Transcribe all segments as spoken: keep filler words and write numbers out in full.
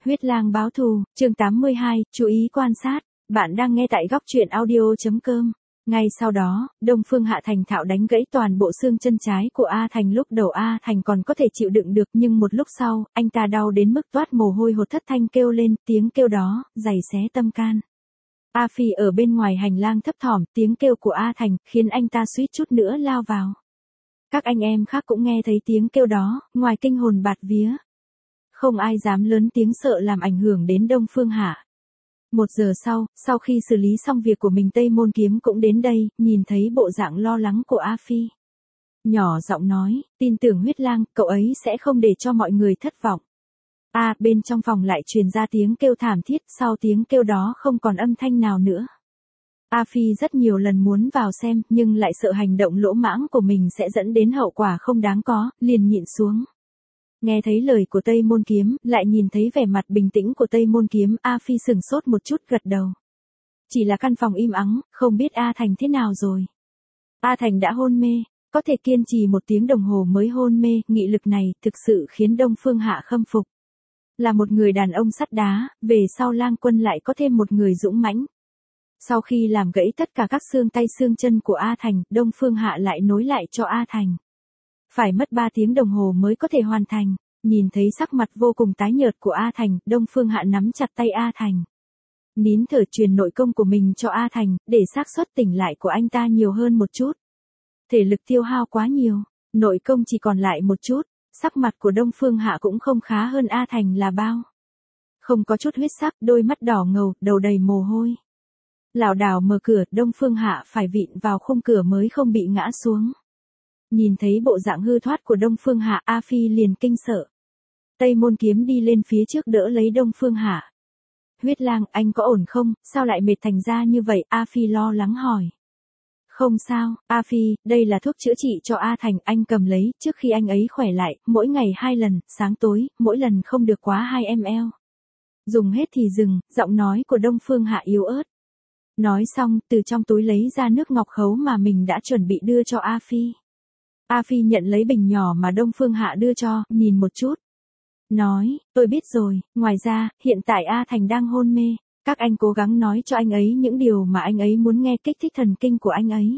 Huyết lang báo thù, chương tám mươi hai, chú ý quan sát. Bạn đang nghe tại góc truyện audio.com. Ngay sau đó, Đông Phương Hạ thành thạo đánh gãy toàn bộ xương chân trái của A Thành. Lúc đầu A Thành còn có thể chịu đựng được, nhưng một lúc sau, anh ta đau đến mức toát mồ hôi hột, thất thanh kêu lên. Tiếng kêu đó giày xé tâm can. A Phi ở bên ngoài hành lang thấp thỏm, tiếng kêu của A Thành khiến anh ta suýt chút nữa lao vào. Các anh em khác cũng nghe thấy tiếng kêu đó, ngoài kinh hồn bạt vía. Không ai dám lớn tiếng sợ làm ảnh hưởng đến Đông Phương Hạ. Một giờ sau, sau khi xử lý xong việc của mình, Tây Môn Kiếm cũng đến đây, nhìn thấy bộ dạng lo lắng của A Phi. Nhỏ giọng nói, tin tưởng Huyết lang, cậu ấy sẽ không để cho mọi người thất vọng. A, à, bên trong phòng lại truyền ra tiếng kêu thảm thiết, sau tiếng kêu đó không còn âm thanh nào nữa. A Phi rất nhiều lần muốn vào xem, nhưng lại sợ hành động lỗ mãng của mình sẽ dẫn đến hậu quả không đáng có, liền nhịn xuống. Nghe thấy lời của Tây Môn Kiếm, lại nhìn thấy vẻ mặt bình tĩnh của Tây Môn Kiếm, A Phi sừng sốt một chút, gật đầu. Chỉ là căn phòng im ắng, không biết A Thành thế nào rồi. A Thành đã hôn mê, có thể kiên trì một tiếng đồng hồ mới hôn mê, nghị lực này thực sự khiến Đông Phương Hạ khâm phục. Là một người đàn ông sắt đá, về sau Lang Quân lại có thêm một người dũng mãnh. Sau khi làm gãy tất cả các xương tay xương chân của A Thành, Đông Phương Hạ lại nối lại cho A Thành. Phải mất ba tiếng đồng hồ mới có thể hoàn thành. Nhìn thấy sắc mặt vô cùng tái nhợt của A Thành, Đông Phương Hạ nắm chặt tay A Thành. Nín thở truyền nội công của mình cho A Thành, để xác suất tỉnh lại của anh ta nhiều hơn một chút. Thể lực tiêu hao quá nhiều, nội công chỉ còn lại một chút, sắc mặt của Đông Phương Hạ cũng không khá hơn A Thành là bao. Không có chút huyết sắc, đôi mắt đỏ ngầu, đầu đầy mồ hôi. Lảo đảo mở cửa, Đông Phương Hạ phải vịn vào khung cửa mới không bị ngã xuống. Nhìn thấy bộ dạng hư thoát của Đông Phương Hạ, A Phi liền kinh sợ. Tây Môn Kiếm đi lên phía trước đỡ lấy Đông Phương Hạ. Huyết lang, anh có ổn không, sao lại mệt thành ra như vậy, A Phi lo lắng hỏi. Không sao, A Phi, đây là thuốc chữa trị cho A Thành, anh cầm lấy, trước khi anh ấy khỏe lại, mỗi ngày hai lần, sáng tối, mỗi lần không được quá hai mi li lít. Dùng hết thì dừng, giọng nói của Đông Phương Hạ yếu ớt. Nói xong, từ trong túi lấy ra nước ngọc khấu mà mình đã chuẩn bị đưa cho A Phi. A Phi nhận lấy bình nhỏ mà Đông Phương Hạ đưa cho, nhìn một chút. Nói, tôi biết rồi, ngoài ra, hiện tại A Thành đang hôn mê. Các anh cố gắng nói cho anh ấy những điều mà anh ấy muốn nghe, kích thích thần kinh của anh ấy.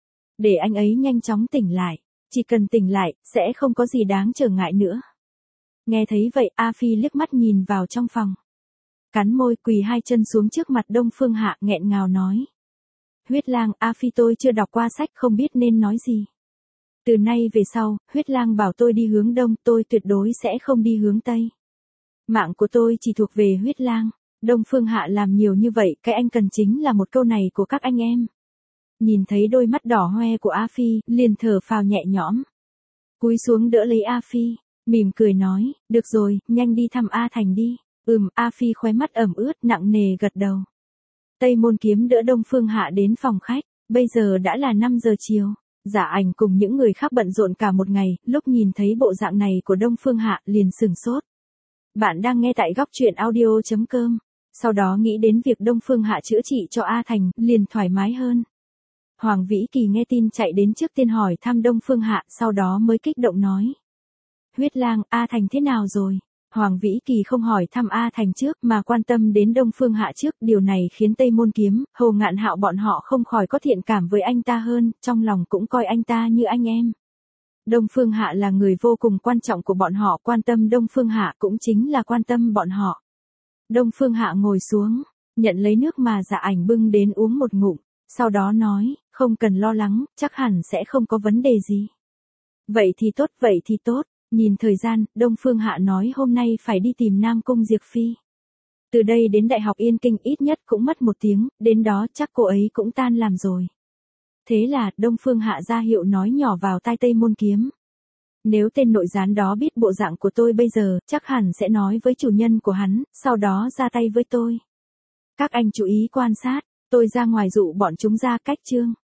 Để anh ấy nhanh chóng tỉnh lại. Chỉ cần tỉnh lại, sẽ không có gì đáng trở ngại nữa. Nghe thấy vậy, A Phi liếc mắt nhìn vào trong phòng. Cắn môi, quỳ hai chân xuống trước mặt Đông Phương Hạ, nghẹn ngào nói. Huyết lang, A Phi tôi chưa đọc qua sách, không biết nên nói gì. Từ nay về sau, Huyết lang bảo tôi đi hướng đông, tôi tuyệt đối sẽ không đi hướng tây. Mạng của tôi chỉ thuộc về Huyết lang. Đông Phương Hạ làm nhiều như vậy, cái anh cần chính là một câu này của các anh em. Nhìn thấy đôi mắt đỏ hoe của A Phi, liền thở phào nhẹ nhõm. Cúi xuống đỡ lấy A Phi, mỉm cười nói, được rồi, nhanh đi thăm A Thành đi. Ừm, A Phi khóe mắt ẩm ướt, nặng nề gật đầu. Tây Môn Kiếm đỡ Đông Phương Hạ đến phòng khách, bây giờ đã là năm giờ chiều. Giả Ảnh cùng những người khác bận rộn cả một ngày, lúc nhìn thấy bộ dạng này của Đông Phương Hạ liền sửng sốt. Bạn đang nghe tại góc truyện audio.com. Sau đó nghĩ đến việc Đông Phương Hạ chữa trị cho A Thành, liền thoải mái hơn. Hoàng Vĩ Kỳ nghe tin chạy đến trước tiên hỏi thăm Đông Phương Hạ, sau đó mới kích động nói. Huyết lang, A Thành thế nào rồi? Hoàng Vĩ Kỳ không hỏi thăm A Thành trước mà quan tâm đến Đông Phương Hạ trước, điều này khiến Tây Môn Kiếm, Hồ Ngạn Hạo bọn họ không khỏi có thiện cảm với anh ta hơn, trong lòng cũng coi anh ta như anh em. Đông Phương Hạ là người vô cùng quan trọng của bọn họ, quan tâm Đông Phương Hạ cũng chính là quan tâm bọn họ. Đông Phương Hạ ngồi xuống, nhận lấy nước mà Dạ Ảnh bưng đến uống một ngụm, sau đó nói, không cần lo lắng, chắc hẳn sẽ không có vấn đề gì. Vậy thì tốt, vậy thì tốt. Nhìn thời gian, Đông Phương Hạ nói hôm nay phải đi tìm Nam Cung Diệp Phi. Từ đây đến Đại học Yên Kinh ít nhất cũng mất một tiếng, đến đó chắc cô ấy cũng tan làm rồi. Thế là, Đông Phương Hạ ra hiệu nói nhỏ vào tai Tây Môn Kiếm. Nếu tên nội gián đó biết bộ dạng của tôi bây giờ, chắc hẳn sẽ nói với chủ nhân của hắn, sau đó ra tay với tôi. Các anh chú ý quan sát, tôi ra ngoài dụ bọn chúng ra cách chương.